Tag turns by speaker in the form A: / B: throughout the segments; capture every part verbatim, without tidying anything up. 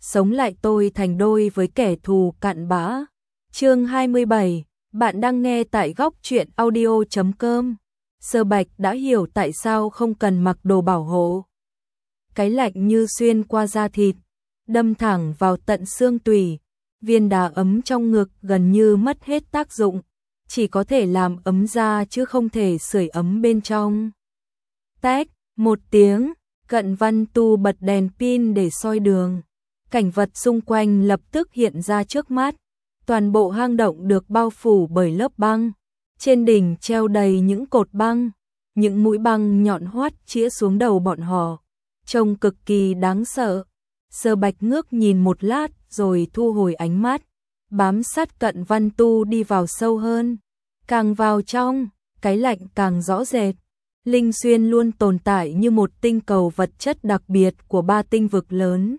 A: sống lại tôi thành đôi với kẻ thù cặn bã. Chương hai mươi bảy, bạn đang nghe tại góc truyện audio chấm com. Sơ Bạch đã hiểu tại sao không cần mặc đồ bảo hộ. Cái lạnh như xuyên qua da thịt, đâm thẳng vào tận xương tủy, viên đá ấm trong ngực gần như mất hết tác dụng, chỉ có thể làm ấm da chứ không thể sưởi ấm bên trong. Tách, một tiếng, Cận Văn Tu bật đèn pin để soi đường. Cảnh vật xung quanh lập tức hiện ra trước mắt. Toàn bộ hang động được bao phủ bởi lớp băng. Trên đỉnh treo đầy những cột băng, những mũi băng nhọn hoắt chĩa xuống đầu bọn họ, trông cực kỳ đáng sợ. Sơ Bạch ngước nhìn một lát rồi thu hồi ánh mắt, bám sát Cận Văn Tu đi vào sâu hơn. Càng vào trong, cái lạnh càng rõ rệt. Linh Xuyên luôn tồn tại như một tinh cầu vật chất đặc biệt của ba tinh vực lớn.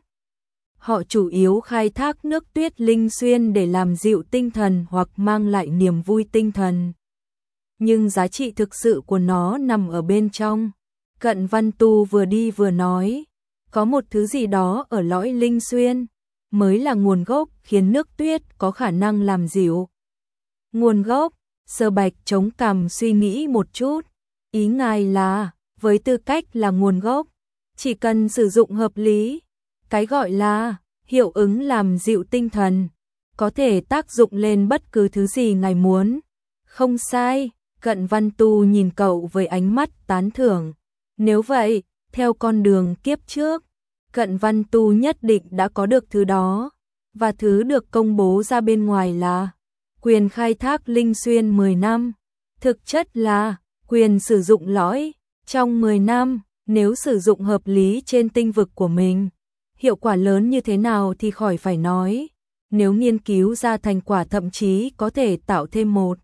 A: Họ chủ yếu khai thác nước tuyết Linh Xuyên để làm dịu tinh thần hoặc mang lại niềm vui tinh thần. Nhưng giá trị thực sự của nó nằm ở bên trong. Cận Văn Tu vừa đi vừa nói, có một thứ gì đó ở lõi Linh Xuyên mới là nguồn gốc khiến nước tuyết có khả năng làm dịu. Nguồn gốc, Sơ Bạch chống cằm suy nghĩ một chút. Ý ngài là, với tư cách là nguồn gốc, chỉ cần sử dụng hợp lý, cái gọi là hiệu ứng làm dịu tinh thần, có thể tác dụng lên bất cứ thứ gì ngài muốn. Không sai, Cận Văn Tu nhìn cậu với ánh mắt tán thưởng. Nếu vậy, theo con đường kiếp trước, Cận Văn Tu nhất định đã có được thứ đó, và thứ được công bố ra bên ngoài là quyền khai thác Linh Xuyên mười năm. Thực chất là quyền sử dụng lõi trong mười năm, nếu sử dụng hợp lý trên tinh vực của mình. Hiệu quả lớn như thế nào thì khỏi phải nói, nếu nghiên cứu ra thành quả thậm chí có thể tạo thêm một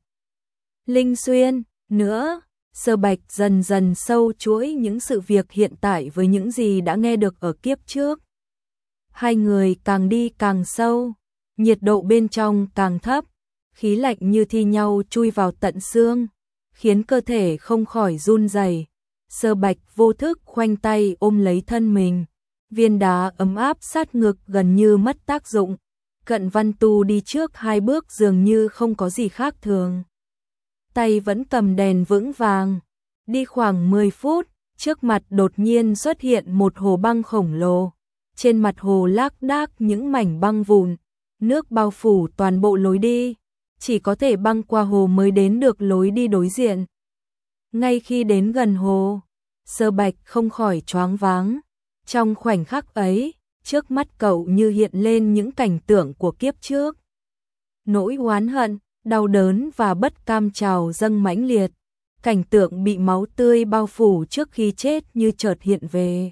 A: Linh Xuyên nữa. Sơ Bạch dần dần sâu chuỗi những sự việc hiện tại với những gì đã nghe được ở kiếp trước. Hai người càng đi càng sâu, nhiệt độ bên trong càng thấp, khí lạnh như thi nhau chui vào tận xương, khiến cơ thể không khỏi run rẩy. Sơ Bạch vô thức khoanh tay ôm lấy thân mình, viên đá ấm áp sát ngực gần như mất tác dụng. Cận Văn Tu đi trước hai bước dường như không có gì khác thường, tay vẫn cầm đèn vững vàng. Đi khoảng mười phút, trước mặt đột nhiên xuất hiện một hồ băng khổng lồ. Trên mặt hồ lác đác những mảnh băng vụn, nước bao phủ toàn bộ lối đi, chỉ có thể băng qua hồ mới đến được lối đi đối diện. Ngay khi đến gần hồ, Sơ Bạch không khỏi choáng váng. Trong khoảnh khắc ấy, trước mắt cậu như hiện lên những cảnh tượng của kiếp trước. Nỗi oán hận, đau đớn và bất cam trào dâng mãnh liệt. Cảnh tượng bị máu tươi bao phủ trước khi chết như chợt hiện về.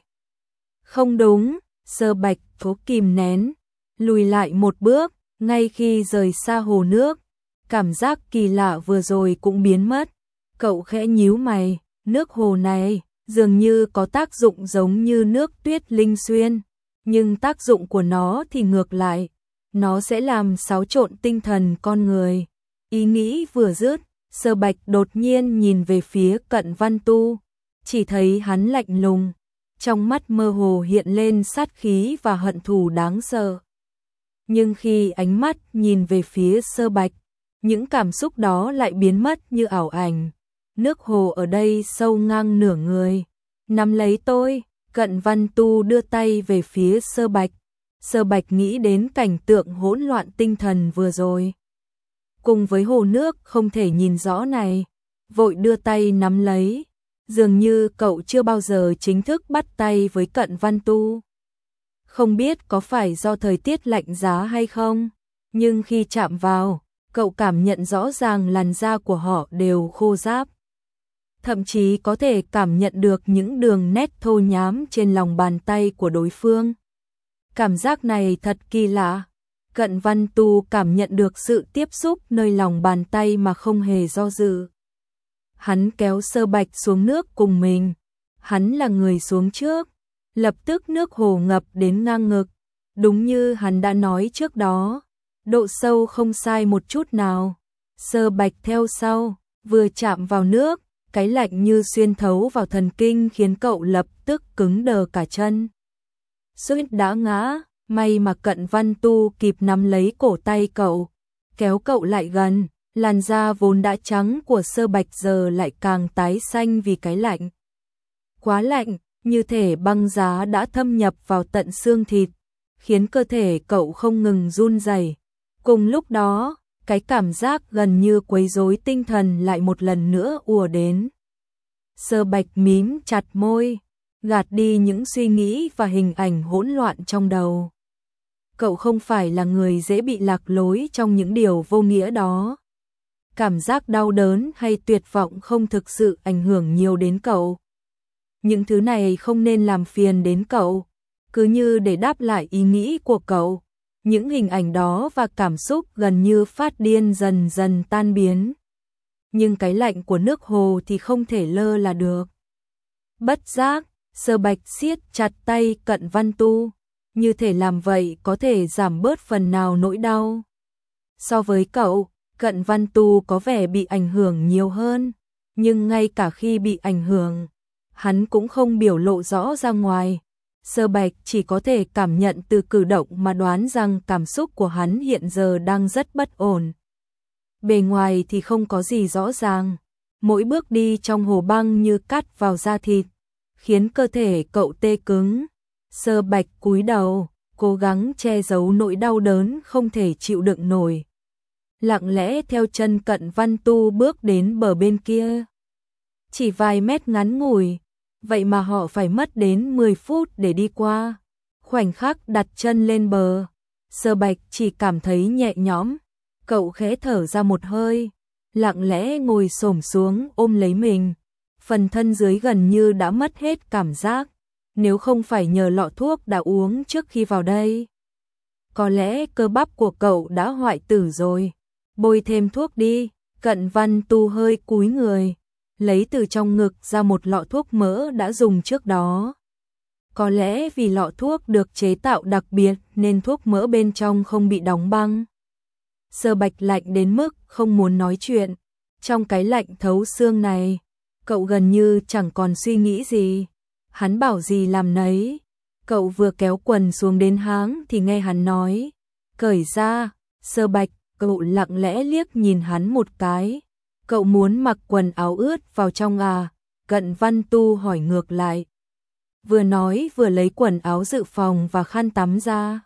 A: Không đúng, Sơ Bạch cố kìm nén, lùi lại một bước. Ngay khi rời xa hồ nước, cảm giác kỳ lạ vừa rồi cũng biến mất. Cậu khẽ nhíu mày, nước hồ này dường như có tác dụng giống như nước tuyết Linh Xuyên, nhưng tác dụng của nó thì ngược lại, nó sẽ làm xáo trộn tinh thần con người. Ý nghĩ vừa dứt, Sơ Bạch đột nhiên nhìn về phía Cận Văn Tu, chỉ thấy hắn lạnh lùng, trong mắt mơ hồ hiện lên sát khí và hận thù đáng sợ. Nhưng khi ánh mắt nhìn về phía Sơ Bạch, những cảm xúc đó lại biến mất như ảo ảnh. Nước hồ ở đây sâu ngang nửa người. Nắm lấy tôi, Cận Văn Tu đưa tay về phía Sơ Bạch. Sơ Bạch nghĩ đến cảnh tượng hỗn loạn tinh thần vừa rồi, cùng với hồ nước không thể nhìn rõ này, vội đưa tay nắm lấy. Dường như cậu chưa bao giờ chính thức bắt tay với Cận Văn Tu. Không biết có phải do thời tiết lạnh giá hay không, nhưng khi chạm vào, cậu cảm nhận rõ ràng làn da của họ đều khô ráp. Thậm chí có thể cảm nhận được những đường nét thô nhám trên lòng bàn tay của đối phương. Cảm giác này thật kỳ lạ. Cận Văn Tu cảm nhận được sự tiếp xúc nơi lòng bàn tay mà không hề do dự. Hắn kéo Sơ Bạch xuống nước cùng mình. Hắn là người xuống trước. Lập tức nước hồ ngập đến ngang ngực. Đúng như hắn đã nói trước đó, độ sâu không sai một chút nào. Sơ Bạch theo sau, vừa chạm vào nước, cái lạnh như xuyên thấu vào thần kinh khiến cậu lập tức cứng đờ cả chân. Suýt đã ngã, May mà Cận Văn Tu kịp nắm lấy cổ tay cậu, kéo cậu lại gần, làn da vốn đã trắng của Sơ Bạch giờ lại càng tái xanh vì cái lạnh. Quá lạnh, như thể băng giá đã thâm nhập vào tận xương thịt, khiến cơ thể cậu không ngừng run rẩy. Cùng lúc đó, cái cảm giác gần như quấy rối tinh thần lại một lần nữa ùa đến. Sơ Bạch mím chặt môi, gạt đi những suy nghĩ và hình ảnh hỗn loạn trong đầu. Cậu không phải là người dễ bị lạc lối trong những điều vô nghĩa đó. Cảm giác đau đớn hay tuyệt vọng không thực sự ảnh hưởng nhiều đến cậu. Những thứ này không nên làm phiền đến cậu. Cứ như để đáp lại ý nghĩ của cậu, những hình ảnh đó và cảm xúc gần như phát điên dần dần tan biến. Nhưng cái lạnh của nước hồ thì không thể lơ là được. Bất giác, Sơ Bạch siết chặt tay Cận Văn Tu, như thể làm vậy có thể giảm bớt phần nào nỗi đau. So với cậu, Cận Văn Tu có vẻ bị ảnh hưởng nhiều hơn, nhưng ngay cả khi bị ảnh hưởng, hắn cũng không biểu lộ rõ ra ngoài. Sơ Bạch chỉ có thể cảm nhận từ cử động mà đoán rằng cảm xúc của hắn hiện giờ đang rất bất ổn. Bề ngoài thì không có gì rõ ràng, mỗi bước đi trong hồ băng như cắt vào da thịt, khiến cơ thể cậu tê cứng. Sơ Bạch cúi đầu, cố gắng che giấu nỗi đau đớn không thể chịu đựng nổi. Lặng lẽ theo chân Cận Văn Tu bước đến bờ bên kia. Chỉ vài mét ngắn ngủi, vậy mà họ phải mất đến mười phút để đi qua. Khoảnh khắc đặt chân lên bờ, Sơ Bạch chỉ cảm thấy nhẹ nhõm. Cậu khẽ thở ra một hơi, lặng lẽ ngồi xổm xuống ôm lấy mình. Phần thân dưới gần như đã mất hết cảm giác, nếu không phải nhờ lọ thuốc đã uống trước khi vào đây. Có lẽ cơ bắp của cậu đã hoại tử rồi. Bôi thêm thuốc đi. Cận Văn Tu hơi cúi người, lấy từ trong ngực ra một lọ thuốc mỡ đã dùng trước đó. Có lẽ vì lọ thuốc được chế tạo đặc biệt nên thuốc mỡ bên trong không bị đóng băng. Sơ Bạch lạnh đến mức không muốn nói chuyện. Trong cái lạnh thấu xương này, cậu gần như chẳng còn suy nghĩ gì. Hắn bảo gì làm nấy. Cậu vừa kéo quần xuống đến háng thì nghe hắn nói, cởi ra. Sơ Bạch, cậu lặng lẽ liếc nhìn hắn một cái. Cậu muốn mặc quần áo ướt vào trong à? Cận Văn Tu hỏi ngược lại. Vừa nói vừa lấy quần áo dự phòng và khăn tắm ra.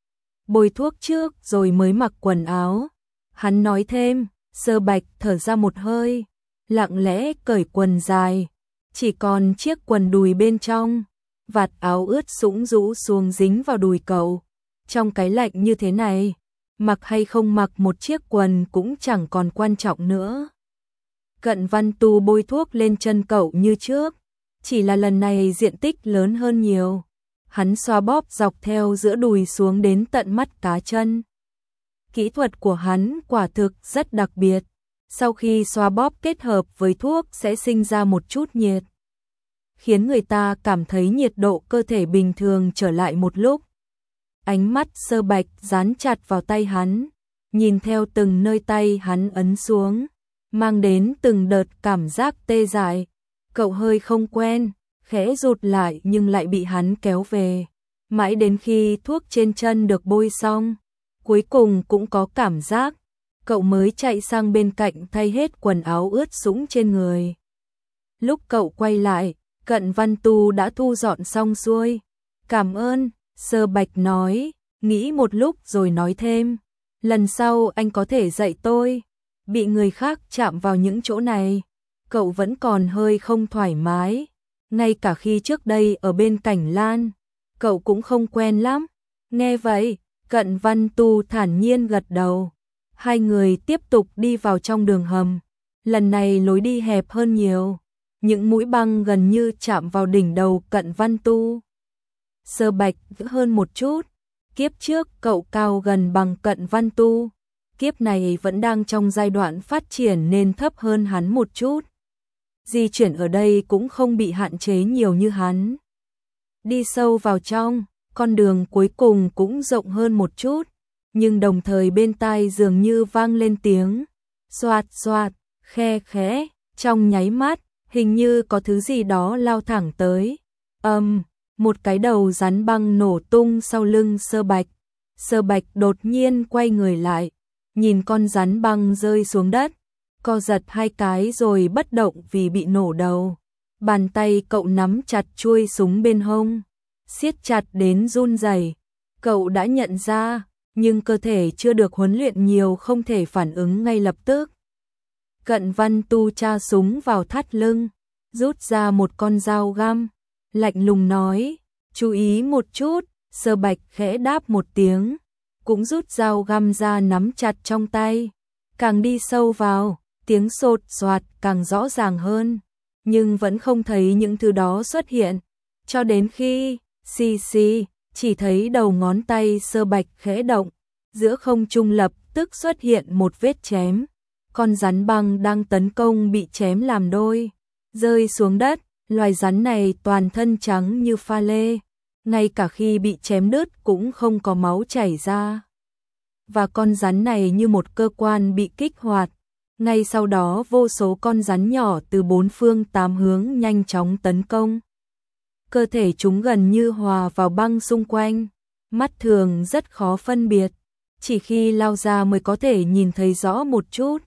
A: Bôi thuốc trước rồi mới mặc quần áo. Hắn nói thêm. Sơ Bạch thở ra một hơi, lặng lẽ cởi quần dài, chỉ còn chiếc quần đùi bên trong. Vạt áo ướt sũng rũ xuống dính vào đùi cậu. Trong cái lạnh như thế này, mặc hay không mặc một chiếc quần cũng chẳng còn quan trọng nữa. Cận Văn Tu bôi thuốc lên chân cậu như trước, chỉ là lần này diện tích lớn hơn nhiều. Hắn xoa bóp dọc theo giữa đùi xuống đến tận mắt cá chân. Kỹ thuật của hắn quả thực rất đặc biệt. Sau khi xoa bóp kết hợp với thuốc sẽ sinh ra một chút nhiệt, khiến người ta cảm thấy nhiệt độ cơ thể bình thường trở lại một lúc. Ánh mắt Sơ Bạch dán chặt vào tay hắn, nhìn theo từng nơi tay hắn ấn xuống, mang đến từng đợt cảm giác tê dại. Cậu hơi không quen, khẽ rụt lại nhưng lại bị hắn kéo về. Mãi đến khi thuốc trên chân được bôi xong, cuối cùng cũng có cảm giác, cậu mới chạy sang bên cạnh thay hết quần áo ướt sũng trên người. Lúc cậu quay lại, Cận Văn Tu đã thu dọn xong xuôi. Cảm ơn, Sơ Bạch nói, nghĩ một lúc rồi nói thêm. Lần sau anh có thể dạy tôi. Bị người khác chạm vào những chỗ này, cậu vẫn còn hơi không thoải mái. Ngay cả khi trước đây ở bên Cảnh Lan, cậu cũng không quen lắm. Nghe vậy, Cận Văn Tu thản nhiên gật đầu. Hai người tiếp tục đi vào trong đường hầm. Lần này lối đi hẹp hơn nhiều. Những mũi băng gần như chạm vào đỉnh đầu Cận Văn Tu. Sơ Bạch hơn một chút. Kiếp trước cậu cao gần bằng Cận Văn Tu. Kiếp này vẫn đang trong giai đoạn phát triển nên thấp hơn hắn một chút. Di chuyển ở đây cũng không bị hạn chế nhiều như hắn. Đi sâu vào trong, con đường cuối cùng cũng rộng hơn một chút, nhưng đồng thời bên tai dường như vang lên tiếng xoạt xoạt, khe khẽ, trong nháy mắt, hình như có thứ gì đó lao thẳng tới. Âm, um, một cái đầu rắn băng nổ tung sau lưng Sơ Bạch. Sơ Bạch đột nhiên quay người lại, nhìn con rắn băng rơi xuống đất, co giật hai cái rồi bất động vì bị nổ đầu. Bàn tay cậu nắm chặt chuôi súng bên hông, siết chặt đến run rẩy. Cậu đã nhận ra, nhưng cơ thể chưa được huấn luyện nhiều không thể phản ứng ngay lập tức. Cận Văn Tu tra súng vào thắt lưng, rút ra một con dao găm, lạnh lùng nói, chú ý một chút. Sơ Bạch khẽ đáp một tiếng, cũng rút dao găm ra nắm chặt trong tay. Càng đi sâu vào, tiếng sột soạt càng rõ ràng hơn, nhưng vẫn không thấy những thứ đó xuất hiện, cho đến khi, xì xì, chỉ thấy đầu ngón tay Sơ Bạch khẽ động, giữa không trung lập tức xuất hiện một vết chém. Con rắn băng đang tấn công bị chém làm đôi, rơi xuống đất. Loài rắn này toàn thân trắng như pha lê, ngay cả khi bị chém đứt cũng không có máu chảy ra. Và con rắn này như một cơ quan bị kích hoạt. Ngay sau đó vô số con rắn nhỏ từ bốn phương tám hướng nhanh chóng tấn công. Cơ thể chúng gần như hòa vào băng xung quanh, mắt thường rất khó phân biệt, chỉ khi lao ra mới có thể nhìn thấy rõ một chút.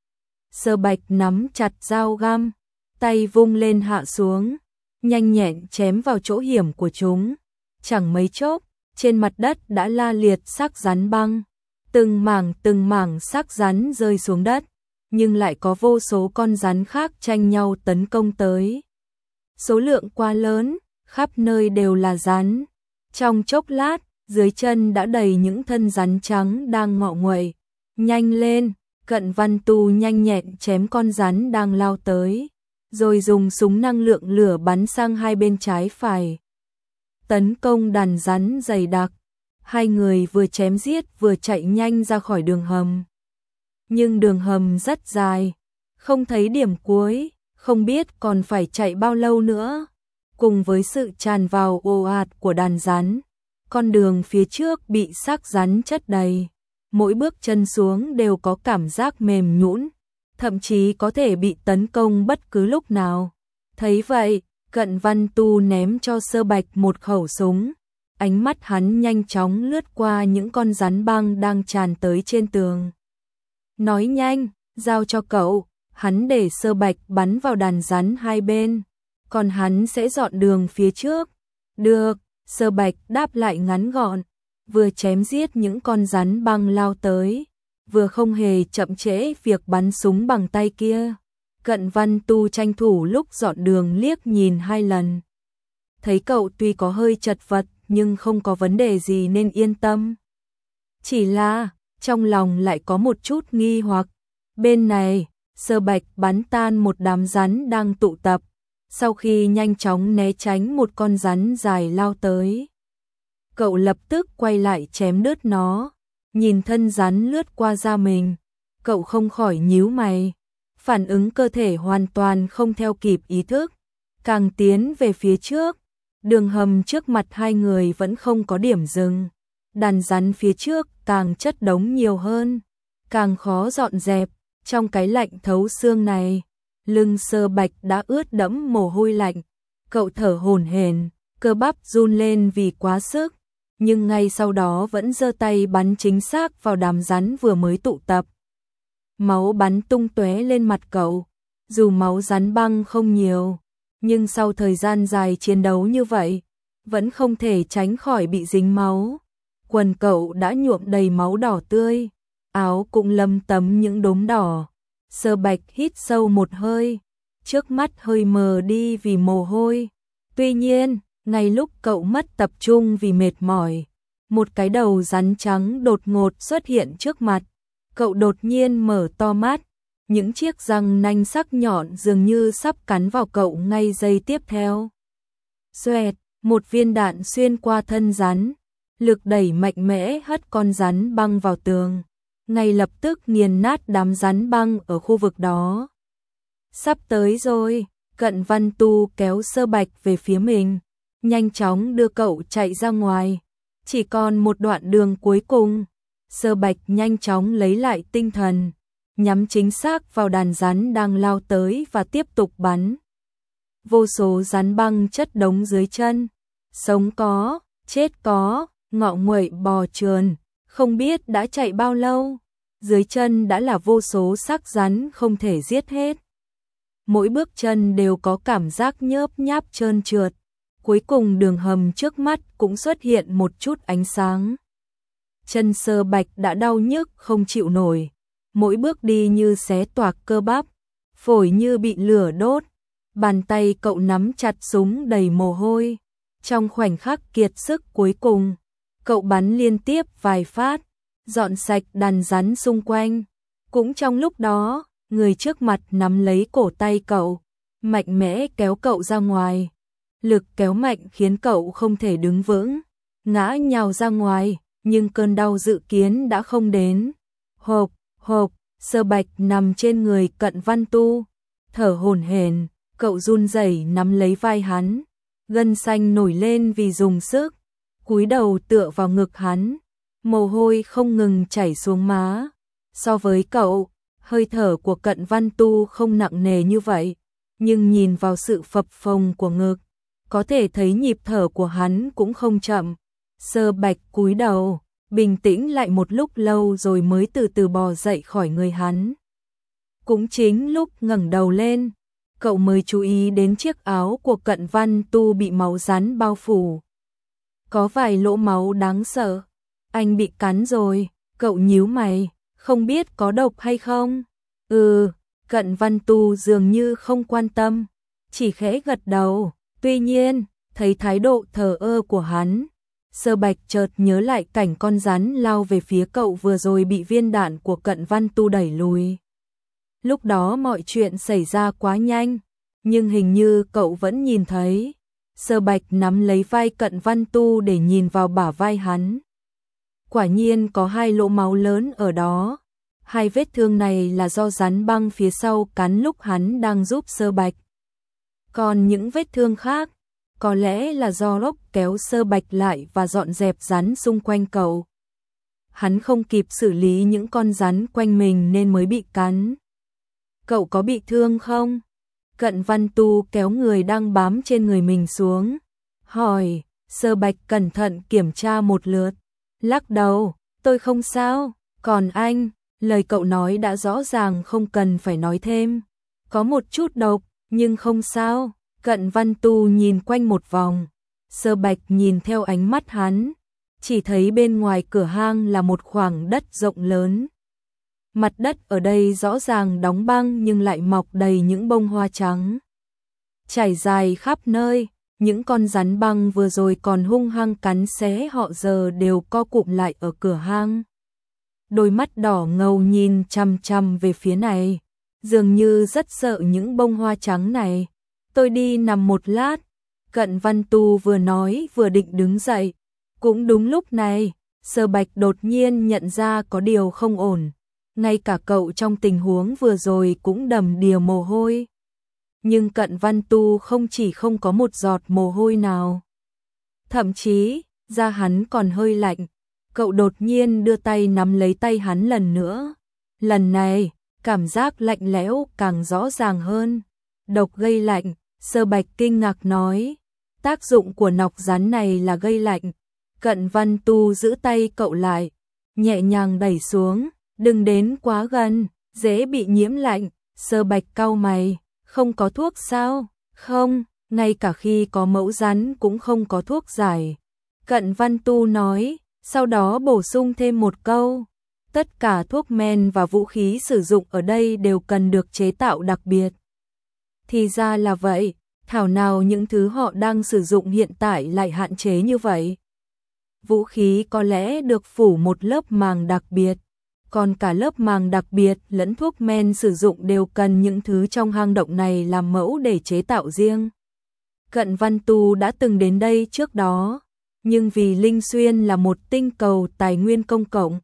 A: Sơ Bạch nắm chặt dao găm, tay vung lên hạ xuống, nhanh nhẹn chém vào chỗ hiểm của chúng. Chẳng mấy chốc, trên mặt đất đã la liệt xác rắn băng, từng mảng từng mảng xác rắn rơi xuống đất, nhưng lại có vô số con rắn khác tranh nhau tấn công tới. Số lượng quá lớn, khắp nơi đều là rắn. Trong chốc lát, dưới chân đã đầy những thân rắn trắng đang ngọ nguậy. Nhanh lên, Cận Văn Tu nhanh nhẹn chém con rắn đang lao tới, rồi dùng súng năng lượng lửa bắn sang hai bên trái phải, tấn công đàn rắn dày đặc. Hai người vừa chém giết vừa chạy nhanh ra khỏi đường hầm. Nhưng đường hầm rất dài, không thấy điểm cuối, không biết còn phải chạy bao lâu nữa. Cùng với sự tràn vào ồ ạt của đàn rắn, con đường phía trước bị xác rắn chất đầy, mỗi bước chân xuống đều có cảm giác mềm nhũn, thậm chí có thể bị tấn công bất cứ lúc nào. Thấy vậy, Cận Văn Tu ném cho Sơ Bạch một khẩu súng. Ánh mắt hắn nhanh chóng lướt qua những con rắn băng đang tràn tới trên tường. Nói nhanh, giao cho cậu, hắn để Sơ Bạch bắn vào đàn rắn hai bên, còn hắn sẽ dọn đường phía trước. Được, Sơ Bạch đáp lại ngắn gọn, vừa chém giết những con rắn băng lao tới, vừa không hề chậm trễ việc bắn súng bằng tay kia. Cận Văn Tu tranh thủ lúc dọn đường liếc nhìn hai lần. Thấy cậu tuy có hơi chật vật nhưng không có vấn đề gì nên yên tâm. Chỉ là, trong lòng lại có một chút nghi hoặc. Bên này, Sơ Bạch bắn tan một đám rắn đang tụ tập, sau khi nhanh chóng né tránh một con rắn dài lao tới. Cậu lập tức quay lại chém đứt nó, nhìn thân rắn lướt qua da mình, cậu không khỏi nhíu mày. Phản ứng cơ thể hoàn toàn không theo kịp ý thức, càng tiến về phía trước. Đường hầm trước mặt hai người vẫn không có điểm dừng, đàn rắn phía trước càng chất đống nhiều hơn, càng khó dọn dẹp. Trong cái lạnh thấu xương này, lưng Sơ Bạch đã ướt đẫm mồ hôi lạnh, cậu thở hổn hển, cơ bắp run lên vì quá sức, nhưng ngay sau đó vẫn giơ tay bắn chính xác vào đám rắn vừa mới tụ tập. Máu bắn tung tóe lên mặt cậu, dù máu rắn băng không nhiều, nhưng sau thời gian dài chiến đấu như vậy, vẫn không thể tránh khỏi bị dính máu. Quần cậu đã nhuộm đầy máu đỏ tươi, áo cũng lấm tấm những đốm đỏ. Sơ Bạch hít sâu một hơi, trước mắt hơi mờ đi vì mồ hôi. Tuy nhiên, ngay lúc cậu mất tập trung vì mệt mỏi, một cái đầu rắn trắng đột ngột xuất hiện trước mặt. Cậu đột nhiên mở to mắt, những chiếc răng nanh sắc nhọn dường như sắp cắn vào cậu ngay giây tiếp theo. Xoẹt, một viên đạn xuyên qua thân rắn, lực đẩy mạnh mẽ hất con rắn băng vào tường, ngay lập tức nghiền nát đám rắn băng ở khu vực đó. Sắp tới rồi, Cận Văn Tu kéo Sơ Bạch về phía mình, nhanh chóng đưa cậu chạy ra ngoài. Chỉ còn một đoạn đường cuối cùng. Sơ Bạch nhanh chóng lấy lại tinh thần, nhắm chính xác vào đàn rắn đang lao tới và tiếp tục bắn. Vô số rắn băng chất đống dưới chân, sống có, chết có, ngọ nguậy bò trườn, không biết đã chạy bao lâu, dưới chân đã là vô số xác rắn không thể giết hết. Mỗi bước chân đều có cảm giác nhớp nháp trơn trượt, cuối cùng đường hầm trước mắt cũng xuất hiện một chút ánh sáng. Chân Sơ Bạch đã đau nhức không chịu nổi, mỗi bước đi như xé toạc cơ bắp, phổi như bị lửa đốt, bàn tay cậu nắm chặt súng đầy mồ hôi. Trong khoảnh khắc kiệt sức cuối cùng, cậu bắn liên tiếp vài phát, dọn sạch đàn rắn xung quanh. Cũng trong lúc đó, người trước mặt nắm lấy cổ tay cậu, mạnh mẽ kéo cậu ra ngoài. Lực kéo mạnh khiến cậu không thể đứng vững, ngã nhào ra ngoài, nhưng cơn đau dự kiến đã không đến. Hộp, hộp, Sơ Bạch nằm trên người Cận Văn Tu, thở hổn hển, cậu run rẩy nắm lấy vai hắn, gân xanh nổi lên vì dùng sức, cúi đầu tựa vào ngực hắn, mồ hôi không ngừng chảy xuống má. So với cậu, hơi thở của Cận Văn Tu không nặng nề như vậy, nhưng nhìn vào sự phập phồng của ngực, có thể thấy nhịp thở của hắn cũng không chậm. Sơ Bạch cúi đầu, bình tĩnh lại một lúc lâu rồi mới từ từ bò dậy khỏi người hắn. Cũng chính lúc ngẩng đầu lên, cậu mới chú ý đến chiếc áo của Cận Văn Tu bị máu rắn bao phủ. Có vài lỗ máu đáng sợ. Anh bị cắn rồi, cậu nhíu mày, không biết có độc hay không? Ừ, Cận Văn Tu dường như không quan tâm, chỉ khẽ gật đầu. Tuy nhiên, thấy thái độ thờ ơ của hắn, Sơ Bạch chợt nhớ lại cảnh con rắn lao về phía cậu vừa rồi bị viên đạn của Cận Văn Tu đẩy lùi. Lúc đó mọi chuyện xảy ra quá nhanh, nhưng hình như cậu vẫn nhìn thấy. Sơ Bạch nắm lấy vai Cận Văn Tu để nhìn vào bả vai hắn. Quả nhiên có hai lỗ máu lớn ở đó. Hai vết thương này là do rắn băng phía sau cắn lúc hắn đang giúp Sơ Bạch. Còn những vết thương khác, có lẽ là do Lốc kéo Sơ Bạch lại và dọn dẹp rắn xung quanh cậu. Hắn không kịp xử lý những con rắn quanh mình nên mới bị cắn. Cậu có bị thương không? Cận Văn Tu kéo người đang bám trên người mình xuống, hỏi. Sơ Bạch cẩn thận kiểm tra một lượt, lắc đầu, tôi không sao. Còn anh, lời cậu nói đã rõ ràng không cần phải nói thêm. Có một chút độc, nhưng không sao. Cận Văn Tu nhìn quanh một vòng, Sơ Bạch nhìn theo ánh mắt hắn, chỉ thấy bên ngoài cửa hang là một khoảng đất rộng lớn. Mặt đất ở đây rõ ràng đóng băng nhưng lại mọc đầy những bông hoa trắng, trải dài khắp nơi. Những con rắn băng vừa rồi còn hung hăng cắn xé họ giờ đều co cụm lại ở cửa hang. Đôi mắt đỏ ngầu nhìn chằm chằm về phía này, dường như rất sợ những bông hoa trắng này. Tôi đi nằm một lát. Cận Văn Tu vừa nói vừa định đứng dậy. Cũng đúng lúc này, Sơ Bạch đột nhiên nhận ra có điều không ổn. Ngay cả cậu trong tình huống vừa rồi cũng đầm đìa mồ hôi. Nhưng Cận Văn Tu không chỉ không có một giọt mồ hôi nào. Thậm chí, da hắn còn hơi lạnh. Cậu đột nhiên đưa tay nắm lấy tay hắn lần nữa. Lần này, cảm giác lạnh lẽo càng rõ ràng hơn. Độc gây lạnh, Sơ Bạch kinh ngạc nói. Tác dụng của nọc rắn này là gây lạnh. Cận Văn Tu giữ tay cậu lại, nhẹ nhàng đẩy xuống. Đừng đến quá gần, dễ bị nhiễm lạnh. Sơ Bạch cau mày, không có thuốc sao? Không, ngay cả khi có mẫu rắn cũng không có thuốc giải. Cận Văn Tu nói, sau đó bổ sung thêm một câu. Tất cả thuốc men và vũ khí sử dụng ở đây đều cần được chế tạo đặc biệt. Thì ra là vậy, thảo nào những thứ họ đang sử dụng hiện tại lại hạn chế như vậy. Vũ khí có lẽ được phủ một lớp màng đặc biệt, còn cả lớp màng đặc biệt lẫn thuốc men sử dụng đều cần những thứ trong hang động này làm mẫu để chế tạo riêng. Cận Văn Tu đã từng đến đây trước đó, nhưng vì Linh Xuyên là một tinh cầu tài nguyên công cộng,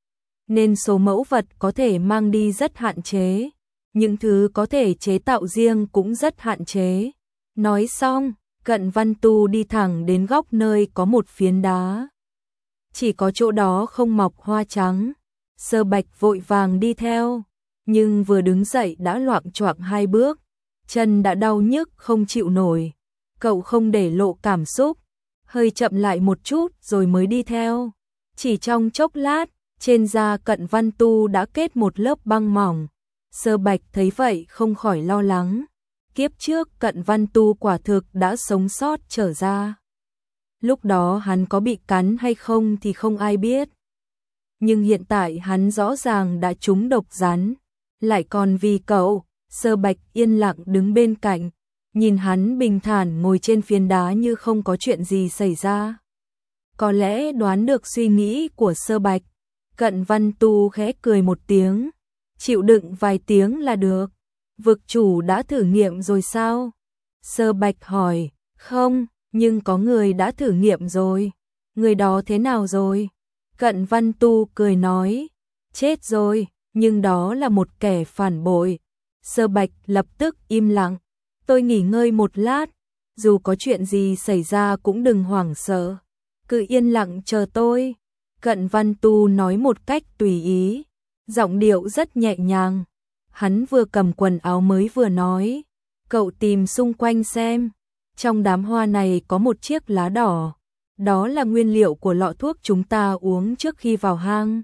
A: nên số mẫu vật có thể mang đi rất hạn chế. Những thứ có thể chế tạo riêng cũng rất hạn chế. Nói xong, Cận Văn Tu đi thẳng đến góc nơi có một phiến đá. Chỉ có chỗ đó không mọc hoa trắng. Sơ Bạch vội vàng đi theo, nhưng vừa đứng dậy đã loạng choạng hai bước, chân đã đau nhức không chịu nổi. Cậu không để lộ cảm xúc, hơi chậm lại một chút rồi mới đi theo. Chỉ trong chốc lát, trên da Cận Văn Tu đã kết một lớp băng mỏng. Sơ Bạch thấy vậy không khỏi lo lắng. Kiếp trước Cận Văn Tu quả thực đã sống sót trở ra. Lúc đó hắn có bị cắn hay không thì không ai biết. Nhưng hiện tại hắn rõ ràng đã trúng độc rắn. Lại còn vì cậu, Sơ Bạch yên lặng đứng bên cạnh. Nhìn hắn bình thản ngồi trên phiến đá như không có chuyện gì xảy ra. Có lẽ đoán được suy nghĩ của Sơ Bạch, Cận Văn Tu khẽ cười một tiếng. Chịu đựng vài tiếng là được. Vực chủ đã thử nghiệm rồi sao? Sơ Bạch hỏi. Không, nhưng có người đã thử nghiệm rồi. Người đó thế nào rồi? Cận Văn Tu cười nói. Chết rồi, nhưng đó là một kẻ phản bội. Sơ Bạch lập tức im lặng. Tôi nghỉ ngơi một lát, dù có chuyện gì xảy ra cũng đừng hoảng sợ. Cứ yên lặng chờ tôi. Cận Văn Tu nói một cách tùy ý, giọng điệu rất nhẹ nhàng. Hắn vừa cầm quần áo mới vừa nói. Cậu tìm xung quanh xem. Trong đám hoa này có một chiếc lá đỏ. Đó là nguyên liệu của lọ thuốc chúng ta uống trước khi vào hang.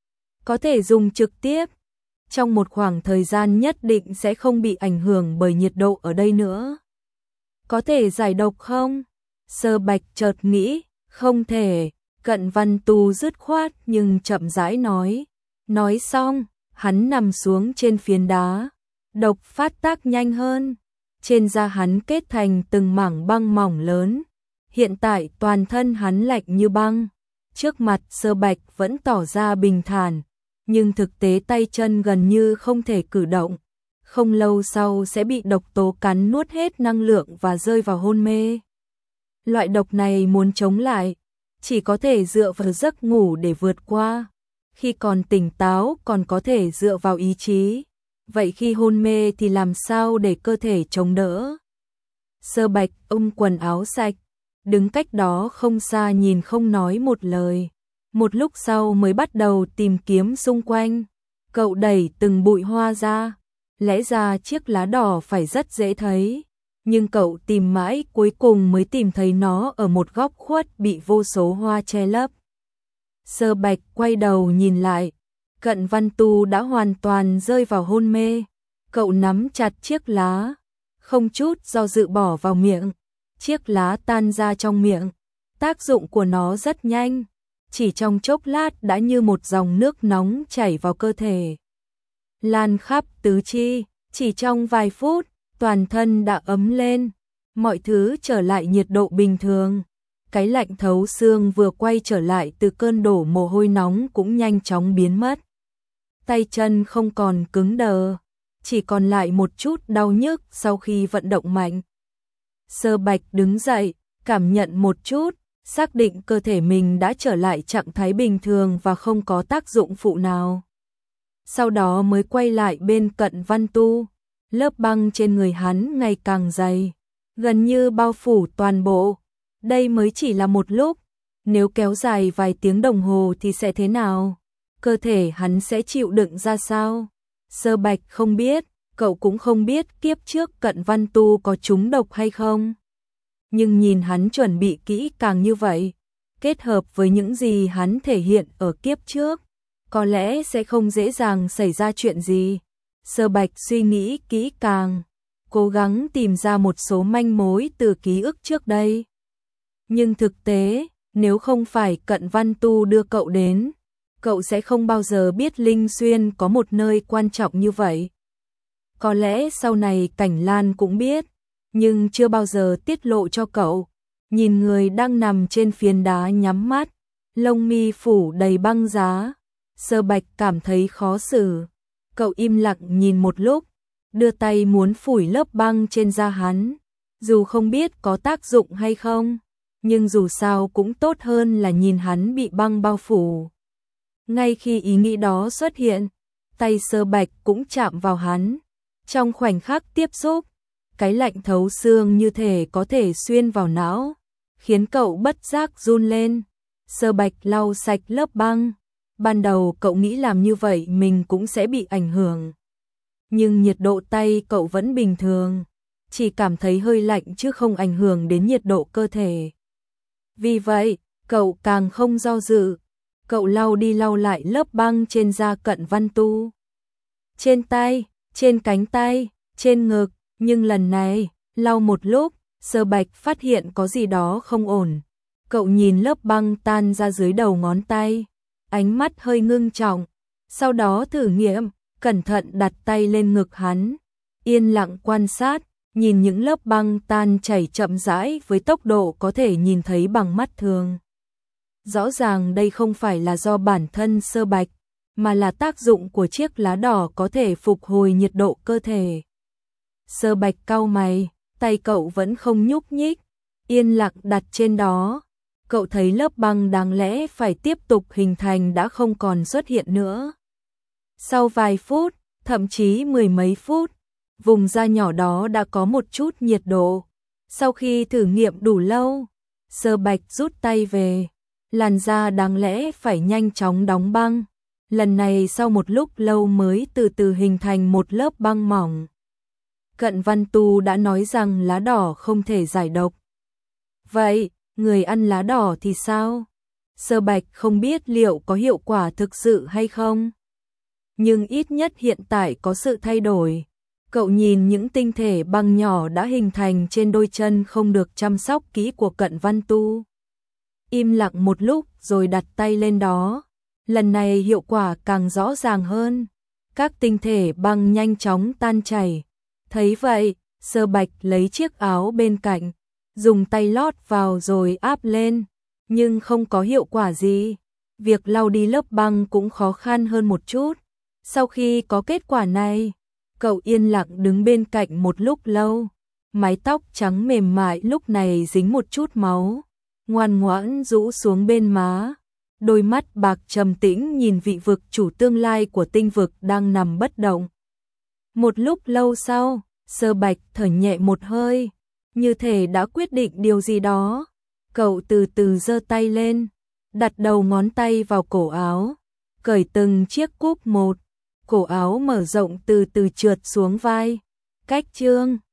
A: Có thể dùng trực tiếp. Trong một khoảng thời gian nhất định sẽ không bị ảnh hưởng bởi nhiệt độ ở đây nữa. Có thể giải độc không? Sơ Bạch chợt nghĩ, không thể. Cận Văn Tu dứt khoát nhưng chậm rãi nói. Nói xong, hắn nằm xuống trên phiến đá. Độc phát tác nhanh hơn. Trên da hắn kết thành từng mảng băng mỏng lớn. Hiện tại toàn thân hắn lạnh như băng. Trước mặt Sơ Bạch vẫn tỏ ra bình thản. Nhưng thực tế tay chân gần như không thể cử động. Không lâu sau sẽ bị độc tố cắn nuốt hết năng lượng và rơi vào hôn mê. Loại độc này muốn chống lại, chỉ có thể dựa vào giấc ngủ để vượt qua. Khi còn tỉnh táo còn có thể dựa vào ý chí. Vậy khi hôn mê thì làm sao để cơ thể chống đỡ? Sơ Bạch ôm quần áo sạch, đứng cách đó không xa nhìn không nói một lời. Một lúc sau mới bắt đầu tìm kiếm xung quanh. Cậu đẩy từng bụi hoa ra. Lẽ ra chiếc lá đỏ phải rất dễ thấy. Nhưng cậu tìm mãi cuối cùng mới tìm thấy nó ở một góc khuất bị vô số hoa che lấp. Sơ Bạch quay đầu nhìn lại. Cận Văn Tu đã hoàn toàn rơi vào hôn mê. Cậu nắm chặt chiếc lá, không chút do dự bỏ vào miệng. Chiếc lá tan ra trong miệng. Tác dụng của nó rất nhanh. Chỉ trong chốc lát đã như một dòng nước nóng chảy vào cơ thể. Lan khắp tứ chi, chỉ trong vài phút, toàn thân đã ấm lên. Mọi thứ trở lại nhiệt độ bình thường. Cái lạnh thấu xương vừa quay trở lại từ cơn đổ mồ hôi nóng cũng nhanh chóng biến mất. Tay chân không còn cứng đờ, chỉ còn lại một chút đau nhức sau khi vận động mạnh. Sơ Bạch đứng dậy, cảm nhận một chút, xác định cơ thể mình đã trở lại trạng thái bình thường và không có tác dụng phụ nào. Sau đó mới quay lại bên Cận Văn Tu. Lớp băng trên người hắn ngày càng dày, gần như bao phủ toàn bộ. Đây mới chỉ là một lúc, nếu kéo dài vài tiếng đồng hồ thì sẽ thế nào? Cơ thể hắn sẽ chịu đựng ra sao? Sơ Bạch không biết, cậu cũng không biết kiếp trước Cận Văn Tu có trúng độc hay không. Nhưng nhìn hắn chuẩn bị kỹ càng như vậy, kết hợp với những gì hắn thể hiện ở kiếp trước, có lẽ sẽ không dễ dàng xảy ra chuyện gì. Sơ Bạch suy nghĩ kỹ càng, cố gắng tìm ra một số manh mối từ ký ức trước đây. Nhưng thực tế, nếu không phải Cận Văn Tu đưa cậu đến, cậu sẽ không bao giờ biết Linh Xuyên có một nơi quan trọng như vậy. Có lẽ sau này Cảnh Lan cũng biết, nhưng chưa bao giờ tiết lộ cho cậu. Nhìn người đang nằm trên phiến đá nhắm mắt, lông mi phủ đầy băng giá, Sơ Bạch cảm thấy khó xử. Cậu im lặng nhìn một lúc, đưa tay muốn phủi lớp băng trên da hắn. Dù không biết có tác dụng hay không, nhưng dù sao cũng tốt hơn là nhìn hắn bị băng bao phủ. Ngay khi ý nghĩ đó xuất hiện, tay Sơ Bạch cũng chạm vào hắn. Trong khoảnh khắc tiếp xúc, cái lạnh thấu xương như thể có thể xuyên vào não, khiến cậu bất giác run lên. Sơ Bạch lau sạch lớp băng. Ban đầu cậu nghĩ làm như vậy mình cũng sẽ bị ảnh hưởng. Nhưng nhiệt độ tay cậu vẫn bình thường, chỉ cảm thấy hơi lạnh chứ không ảnh hưởng đến nhiệt độ cơ thể. Vì vậy, cậu càng không do dự. Cậu lau đi lau lại lớp băng trên da Cận Văn Tu. Trên tay, trên cánh tay, trên ngực, nhưng lần này, lau một lúc, Sơ Bạch phát hiện có gì đó không ổn. Cậu nhìn lớp băng tan ra dưới đầu ngón tay, ánh mắt hơi ngưng trọng, sau đó thử nghiệm, cẩn thận đặt tay lên ngực hắn, yên lặng quan sát, nhìn những lớp băng tan chảy chậm rãi với tốc độ có thể nhìn thấy bằng mắt thường. Rõ ràng đây không phải là do bản thân Sơ Bạch, mà là tác dụng của chiếc lá đỏ có thể phục hồi nhiệt độ cơ thể. Sơ Bạch cau mày, tay cậu vẫn không nhúc nhích, yên lặng đặt trên đó. Cậu thấy lớp băng đáng lẽ phải tiếp tục hình thành đã không còn xuất hiện nữa. Sau vài phút, thậm chí mười mấy phút, vùng da nhỏ đó đã có một chút nhiệt độ. Sau khi thử nghiệm đủ lâu, Sơ Bạch rút tay về. Làn da đáng lẽ phải nhanh chóng đóng băng. Lần này sau một lúc lâu mới từ từ hình thành một lớp băng mỏng. Cận Văn Tu đã nói rằng lá đỏ không thể giải độc. Vậy, người ăn lá đỏ thì sao? Sơ Bạch không biết liệu có hiệu quả thực sự hay không. Nhưng ít nhất hiện tại có sự thay đổi. Cậu nhìn những tinh thể băng nhỏ đã hình thành trên đôi chân không được chăm sóc kỹ của Cận Văn Tu. Im lặng một lúc rồi đặt tay lên đó. Lần này hiệu quả càng rõ ràng hơn. Các tinh thể băng nhanh chóng tan chảy. Thấy vậy, Sơ Bạch lấy chiếc áo bên cạnh, dùng tay lót vào rồi áp lên, nhưng không có hiệu quả gì. Việc lau đi lớp băng cũng khó khăn hơn một chút. Sau khi có kết quả này, cậu yên lặng đứng bên cạnh một lúc lâu. Mái tóc trắng mềm mại lúc này dính một chút máu, ngoan ngoãn rũ xuống bên má. Đôi mắt bạc trầm tĩnh nhìn vị vực chủ tương lai của tinh vực đang nằm bất động. Một lúc lâu sau, Sơ Bạch thở nhẹ một hơi, như thể đã quyết định điều gì đó. Cậu từ từ giơ tay lên, đặt đầu ngón tay vào cổ áo, cởi từng chiếc cúc một. Cổ áo mở rộng từ từ trượt xuống vai. Cách chương